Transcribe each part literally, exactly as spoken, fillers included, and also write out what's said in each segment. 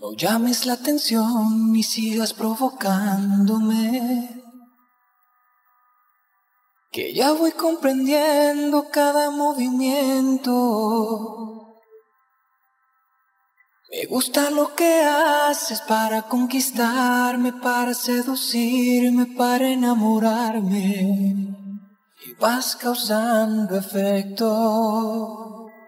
No llames la atención ni sigas provocándome, que ya voy comprendiendo cada movimiento. Me gusta lo que haces para conquistarme, para seducirme, para enamorarme, y vas causando efecto.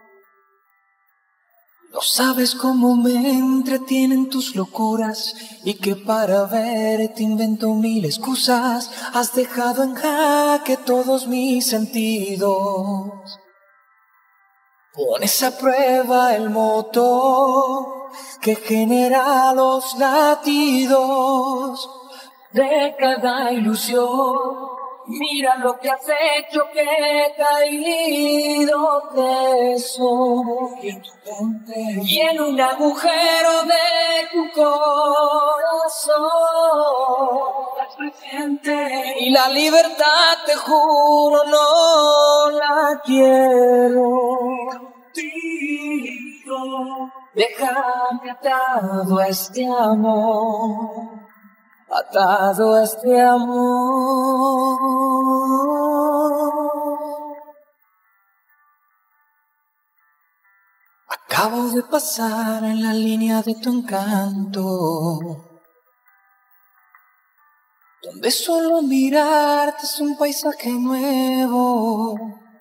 No sabes cómo me entretienen tus locuras y que para verte invento mil excusas. Has dejado en jaque todos mis sentidos. Pones a prueba el motor que genera los latidos de cada ilusión. Mira lo que has hecho, que he caído preso y en un agujero de tu corazón estás presente. Y la libertad, te juro, no la quiero contigo. Déjame atado a este amor, atado a este amor. Acabo de pasar en la línea de tu encanto, donde solo mirarte es un paisaje nuevo.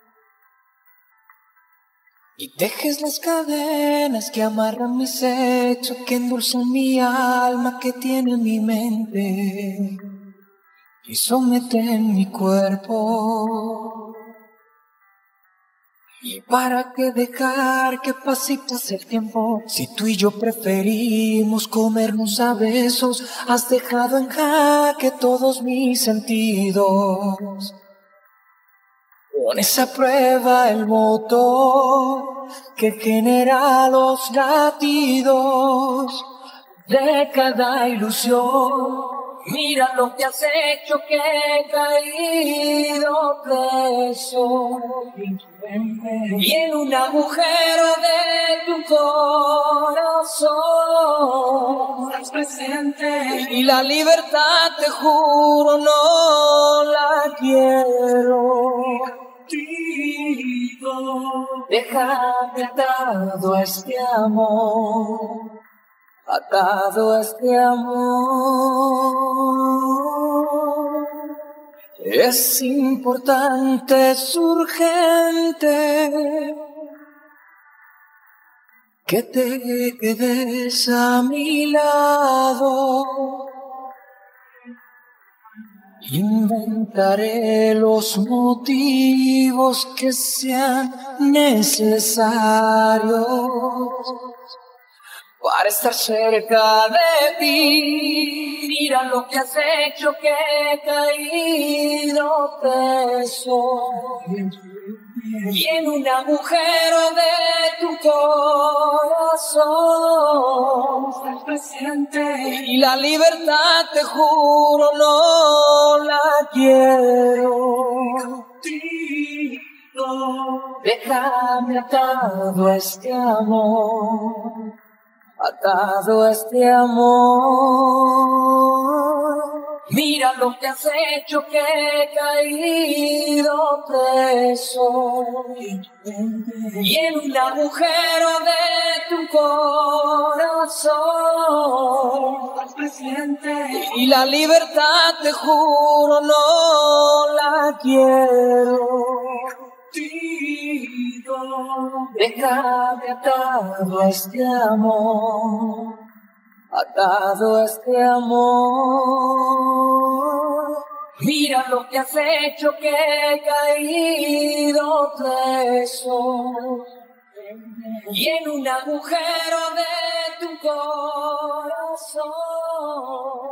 Y dejes las cadenas que amarran mis hechos, que endulzan mi alma, que tiene mi mente, y someten mi cuerpo. ¿Y para qué dejar que pase y pase el tiempo? Si tú y yo preferimos comernos a besos, has dejado en jaque todos mis sentidos. Pones a prueba el motor que genera los latidos de cada ilusión. Mira lo que has hecho, que he caído preso y en un agujero de tu corazón estás presente. Y la libertad, te juro, no la quiero contigo. Déjame atado a este amor, atado a este amor. Es importante, es urgente que te quedes a mi lado. Inventaré los motivos que sean necesarios para estar cerca de ti. Mira lo que has hecho, que he caído preso y en un agujero de tu corazón estás presente. Y la libertad, te juro, no la quiero contigo. Déjame atado a este amor, atado a este amor. Mira lo que has hecho, que he caído preso y en un agujero de tu corazón estás presente. Y la libertad, te juro, no la quiero contigo. Déjame atado a este amor, atado a este amor. Mira lo que has hecho, que he caído preso y en un agujero de tu corazón